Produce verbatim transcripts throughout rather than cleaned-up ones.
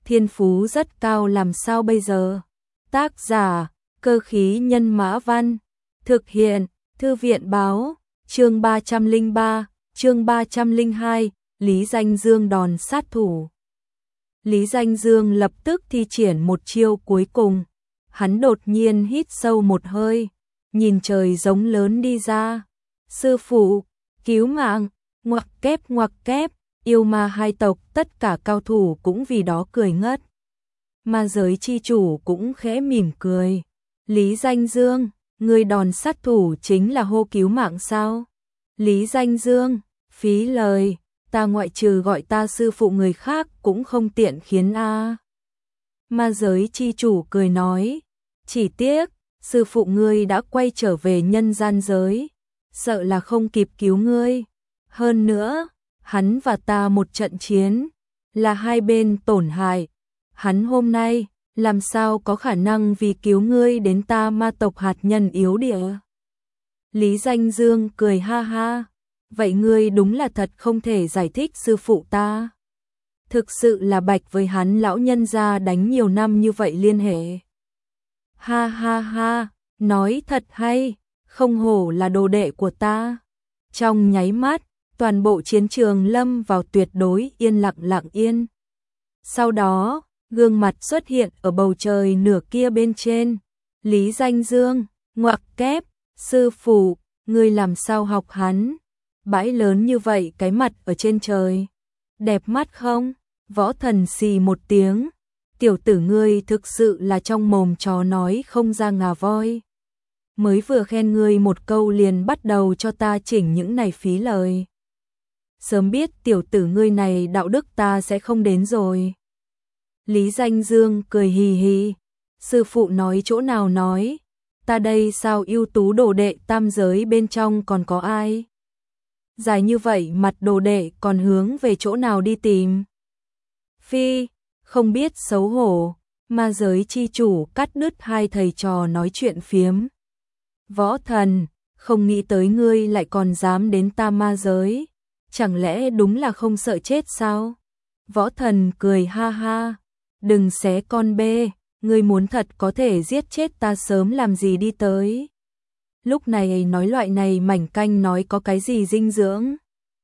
thiên phú rất cao làm sao bây giờ? Tác giả, Cơ khí nhân mã văn, thực hiện, Thư viện báo, chương ba trăm lẻ ba, chương ba trăm lẻ hai, Lý Danh Dương đòn sát thủ. Lý Danh Dương lập tức thi triển một chiêu cuối cùng, hắn đột nhiên hít sâu một hơi, nhìn trời giống lớn đi ra. Sư phụ, cứu mạng, ngoặc kép ngoặc kép, yêu ma hai tộc tất cả cao thủ cũng vì đó cười ngất. Ma giới chi chủ cũng khẽ mỉm cười. Lý Danh Dương, người đòn sát thủ chính là hô cứu mạng sao? Lý Danh Dương, phí lời, ta ngoại trừ gọi ta sư phụ người khác cũng không tiện khiến a. Ma giới chi chủ cười nói, chỉ tiếc, sư phụ ngươi đã quay trở về nhân gian giới, sợ là không kịp cứu ngươi. Hơn nữa, hắn và ta một trận chiến, là hai bên tổn hại. Hắn hôm nay, làm sao có khả năng vì cứu ngươi đến ta ma tộc hạt nhân yếu địa? Lý Danh Dương cười ha ha, vậy ngươi đúng là thật không thể giải thích sư phụ ta. Thực sự là bạch với hắn lão nhân gia đánh nhiều năm như vậy liên hệ. Ha ha ha, nói thật hay, không hổ là đồ đệ của ta. Trong nháy mắt, toàn bộ chiến trường lâm vào tuyệt đối yên lặng lặng yên. Sau đó, gương mặt xuất hiện ở bầu trời nửa kia bên trên. Lý Danh Dương, ngoặc kép, sư phụ, ngươi làm sao học hắn? Bãi lớn như vậy cái mặt ở trên trời. Đẹp mắt không? Võ Thần xì một tiếng. Tiểu tử ngươi thực sự là trong mồm chó nói không ra ngà voi. Mới vừa khen ngươi một câu liền bắt đầu cho ta chỉnh những này phí lời. Sớm biết tiểu tử ngươi này đạo đức ta sẽ không đến rồi. Lý Danh Dương cười hì hì. Sư phụ nói chỗ nào nói. Ta đây sao ưu tú đồ đệ tam giới bên trong còn có ai? Dài như vậy mặt đồ đệ còn hướng về chỗ nào đi tìm? Phi, không biết xấu hổ. Ma giới chi chủ cắt đứt hai thầy trò nói chuyện phiếm. Võ Thần, không nghĩ tới ngươi lại còn dám đến ta ma giới. Chẳng lẽ đúng là không sợ chết sao? Võ Thần cười ha ha. Đừng xé con bê, ngươi muốn thật có thể giết chết ta sớm làm gì đi tới. Lúc này nói loại này mảnh canh nói có cái gì dinh dưỡng.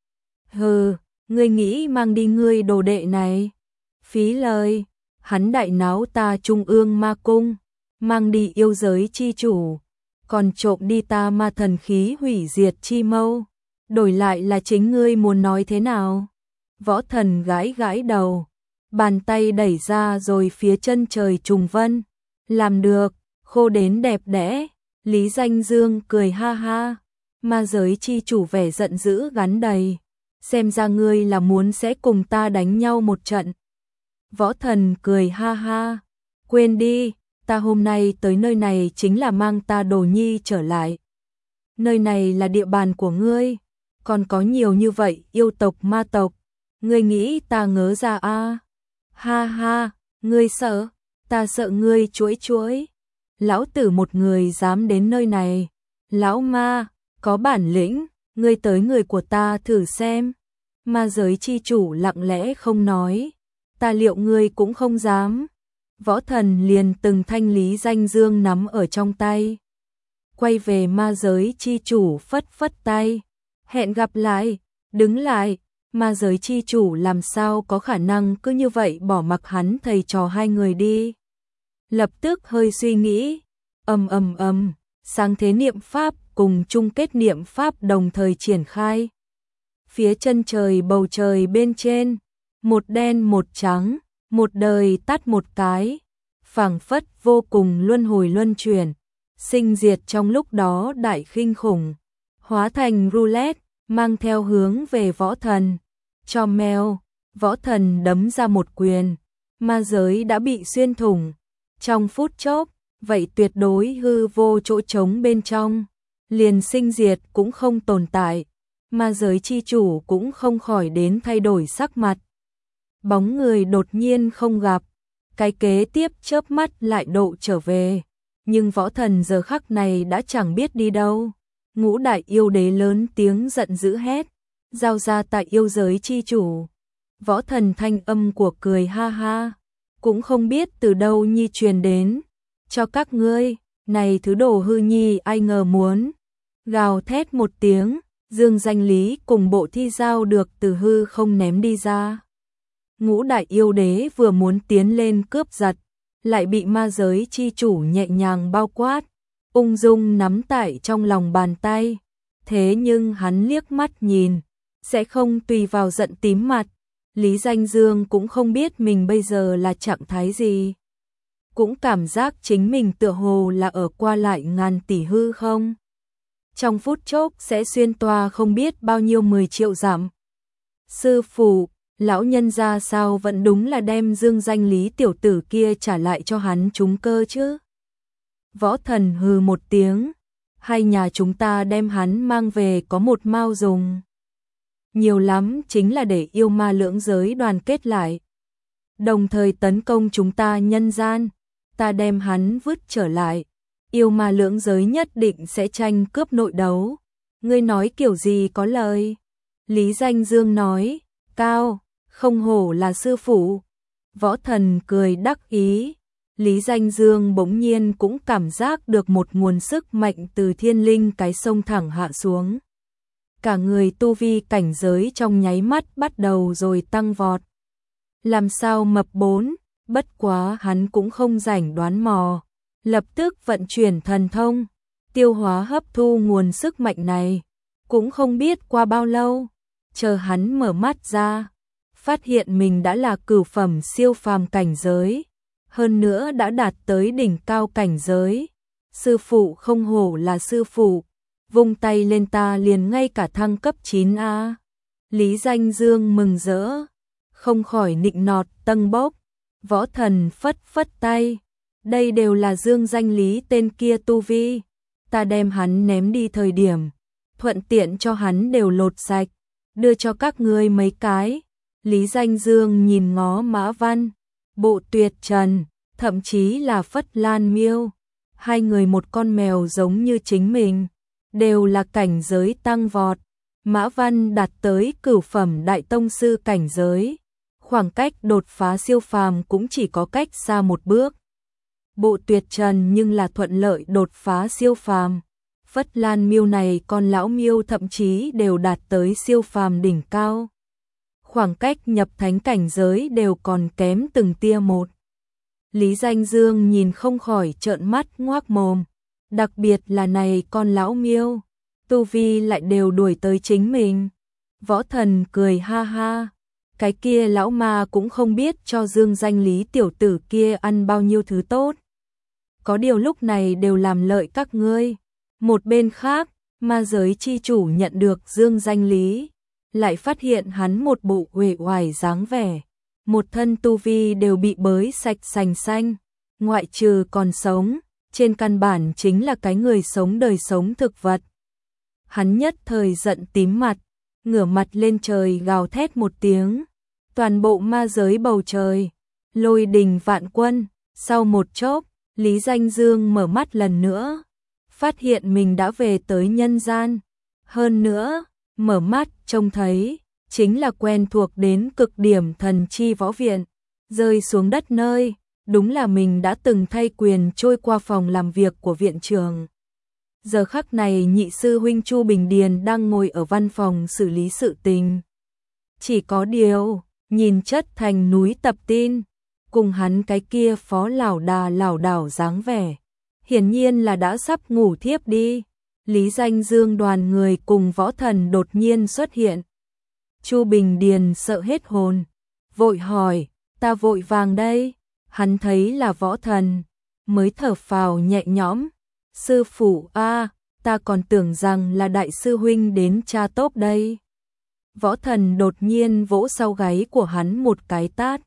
Hừ, ngươi nghĩ mang đi ngươi đồ đệ này. Phí lời, hắn đại náo ta trung ương ma cung, mang đi yêu giới chi chủ, còn trộm đi ta ma thần khí hủy diệt chi mâu. Đổi lại là chính ngươi muốn nói thế nào? Võ Thần gãi gãi đầu, bàn tay đẩy ra rồi phía chân trời trùng vân. Làm được, khô đến đẹp đẽ. Lý Danh Dương cười ha ha. Ma giới chi chủ vẻ giận dữ gắn đầy. Xem ra ngươi là muốn sẽ cùng ta đánh nhau một trận. Võ Thần cười ha ha. Quên đi, ta hôm nay tới nơi này chính là mang ta đồ nhi trở lại. Nơi này là địa bàn của ngươi. Còn có nhiều như vậy yêu tộc ma tộc. Ngươi nghĩ ta ngớ ra a? À? Ha ha, ngươi sợ? Ta sợ ngươi chuỗi chuỗi. Lão tử một người dám đến nơi này. Lão ma, có bản lĩnh, ngươi tới người của ta thử xem. Ma giới chi chủ lặng lẽ không nói. Ta liệu ngươi cũng không dám. Võ Thần liền từng thanh Lý Danh Dương nắm ở trong tay. Quay về ma giới chi chủ phất phất tay. Hẹn gặp lại, đứng lại. Ma giới chi chủ làm sao có khả năng cứ như vậy bỏ mặc hắn thầy trò hai người đi. Lập tức hơi suy nghĩ, ầm ầm ầm, sáng thế niệm pháp cùng chung kết niệm pháp đồng thời triển khai. Phía chân trời bầu trời bên trên, một đen một trắng, một đời tắt một cái, phảng phất vô cùng luân hồi luân chuyển, sinh diệt trong lúc đó đại khinh khủng, hóa thành roulette, mang theo hướng về Võ Thần. Cho mèo, Võ Thần đấm ra một quyền, ma giới đã bị xuyên thủng. Trong phút chốc, vậy tuyệt đối hư vô chỗ trống bên trong, liền sinh diệt cũng không tồn tại. Ma giới chi chủ cũng không khỏi đến thay đổi sắc mặt. Bóng người đột nhiên không gặp, cái kế tiếp chớp mắt lại độ trở về. Nhưng Võ Thần giờ khắc này đã chẳng biết đi đâu. Ngũ đại yêu đế lớn tiếng giận dữ hét, giao ra tại yêu giới chi chủ. Võ Thần thanh âm của cười ha ha, cũng không biết từ đâu nhi truyền đến, cho các ngươi, này thứ đồ hư nhi ai ngờ muốn. Gào thét một tiếng, Dương Danh Lý cùng bộ thi giao được từ hư không ném đi ra. Ngũ đại yêu đế vừa muốn tiến lên cướp giật, lại bị ma giới chi chủ nhẹ nhàng bao quát, ung dung nắm tại trong lòng bàn tay. Thế nhưng hắn liếc mắt nhìn, sẽ không tùy vào giận tím mặt. Lý Danh Dương cũng không biết mình bây giờ là trạng thái gì. Cũng cảm giác chính mình tựa hồ là ở qua lại ngàn tỷ hư không. Trong phút chốc sẽ xuyên toa không biết bao nhiêu mười triệu dặm. Sư phụ, lão nhân ra sao vẫn đúng là đem Dương Danh Lý tiểu tử kia trả lại cho hắn trúng cơ chứ. Võ Thần hừ một tiếng, hai nhà chúng ta đem hắn mang về có một mao dùng. Nhiều lắm chính là để yêu ma lưỡng giới đoàn kết lại. Đồng thời tấn công chúng ta nhân gian, ta đem hắn vứt trở lại. Yêu ma lưỡng giới nhất định sẽ tranh cướp nội đấu. Ngươi nói kiểu gì có lời. Lý Danh Dương nói, cao, không hổ là sư phụ. Võ Thần cười đắc ý. Lý Danh Dương bỗng nhiên cũng cảm giác được một nguồn sức mạnh từ thiên linh cái sông thẳng hạ xuống. Cả người tu vi cảnh giới trong nháy mắt bắt đầu rồi tăng vọt. Làm sao mập bốn, bất quá hắn cũng không rảnh đoán mò. Lập tức vận chuyển thần thông, tiêu hóa hấp thu nguồn sức mạnh này. Cũng không biết qua bao lâu, chờ hắn mở mắt ra, phát hiện mình đã là cửu phẩm siêu phàm cảnh giới. Hơn nữa đã đạt tới đỉnh cao cảnh giới. Sư phụ không hổ là sư phụ, vung tay lên ta liền ngay cả thăng cấp chín A. Lý Danh Dương mừng rỡ, không khỏi nịnh nọt tâng bốc. Võ Thần phất phất tay, đây đều là Dương Danh Lý tên kia tu vi, ta đem hắn ném đi thời điểm, thuận tiện cho hắn đều lột sạch, đưa cho các ngươi mấy cái. Lý Danh Dương nhìn ngó Mã Văn, Bộ Tuyệt Trần, thậm chí là Phất Lan Miêu, hai người một con mèo giống như chính mình, đều là cảnh giới tăng vọt. Mã Văn đạt tới cửu phẩm đại tông sư cảnh giới, khoảng cách đột phá siêu phàm cũng chỉ có cách xa một bước. Bộ Tuyệt Trần nhưng là thuận lợi đột phá siêu phàm. Phất Lan Miêu này con lão miêu thậm chí đều đạt tới siêu phàm đỉnh cao. Khoảng cách nhập thánh cảnh giới đều còn kém từng tia một. Lý Danh Dương nhìn không khỏi trợn mắt ngoác mồm, đặc biệt là này con lão miêu, tu vi lại đều đuổi tới chính mình. Võ Thần cười ha ha, cái kia lão ma cũng không biết cho Dương Danh Lý tiểu tử kia ăn bao nhiêu thứ tốt. Có điều lúc này đều làm lợi các ngươi. Một bên khác, ma giới chi chủ nhận được Dương Danh Lý, lại phát hiện hắn một bộ uể oải dáng vẻ, một thân tu vi đều bị bới sạch sành xanh, ngoại trừ còn sống, trên căn bản chính là cái người sống đời sống thực vật. Hắn nhất thời giận tím mặt, ngửa mặt lên trời gào thét một tiếng, toàn bộ ma giới bầu trời, lôi đình vạn quân. Sau một chốc, Lý Danh Dương mở mắt lần nữa, phát hiện mình đã về tới nhân gian. Hơn nữa, mở mắt trông thấy, chính là quen thuộc đến cực điểm thần chi võ viện, rơi xuống đất nơi, đúng là mình đã từng thay quyền trôi qua phòng làm việc của viện trưởng. Giờ khắc này nhị sư huynh Chu Bình Điền đang ngồi ở văn phòng xử lý sự tình. Chỉ có điều, nhìn chất thành núi tập tin, cùng hắn cái kia phó lảo đà lảo đảo dáng vẻ, hiển nhiên là đã sắp ngủ thiếp đi. Lý Danh Dương đoàn người cùng Võ Thần đột nhiên xuất hiện. Chu Bình Điền sợ hết hồn, vội hỏi, ta vội vàng đây. Hắn thấy là Võ Thần, mới thở phào nhẹ nhõm. Sư phụ a, ta còn tưởng rằng là đại sư huynh đến tra tốp đây. Võ Thần đột nhiên vỗ sau gáy của hắn một cái tát.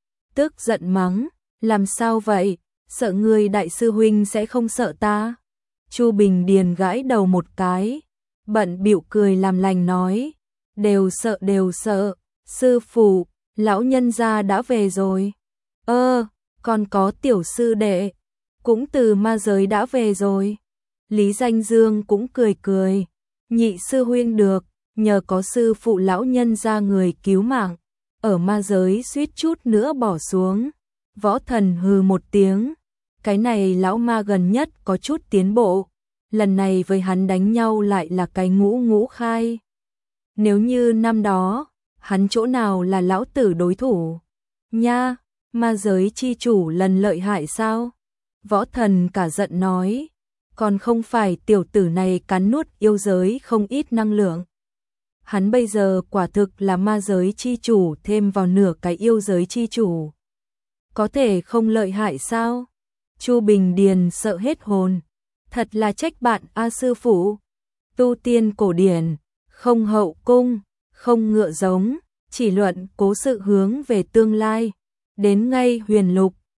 Tức giận mắng, làm sao vậy, sợ người đại sư huynh sẽ không sợ ta. Chu Bình Điền gãi đầu một cái, bận bịu cười làm lành nói, đều sợ đều sợ, sư phụ, lão nhân gia đã về rồi. Ơ, còn có tiểu sư đệ, cũng từ ma giới đã về rồi. Lý Danh Dương cũng cười cười, nhị sư huynh được, nhờ có sư phụ lão nhân gia người cứu mạng, ở ma giới suýt chút nữa bỏ xuống. Võ Thần hừ một tiếng, cái này lão ma gần nhất có chút tiến bộ, lần này với hắn đánh nhau lại là cái ngũ ngũ khai. Nếu như năm đó, hắn chỗ nào là lão tử đối thủ? Nha, ma giới chi chủ lần lợi hại sao? Võ Thần cả giận nói, còn không phải tiểu tử này cắn nuốt yêu giới không ít năng lượng. Hắn bây giờ quả thực là ma giới chi chủ thêm vào nửa cái yêu giới chi chủ. Có thể không lợi hại sao? Chu Bình Điền sợ hết hồn. Thật là trách bạn A sư phụ. Tu tiên cổ điển, không hậu cung, không ngựa giống, chỉ luận cố sự hướng về tương lai. Đến ngay huyền lục,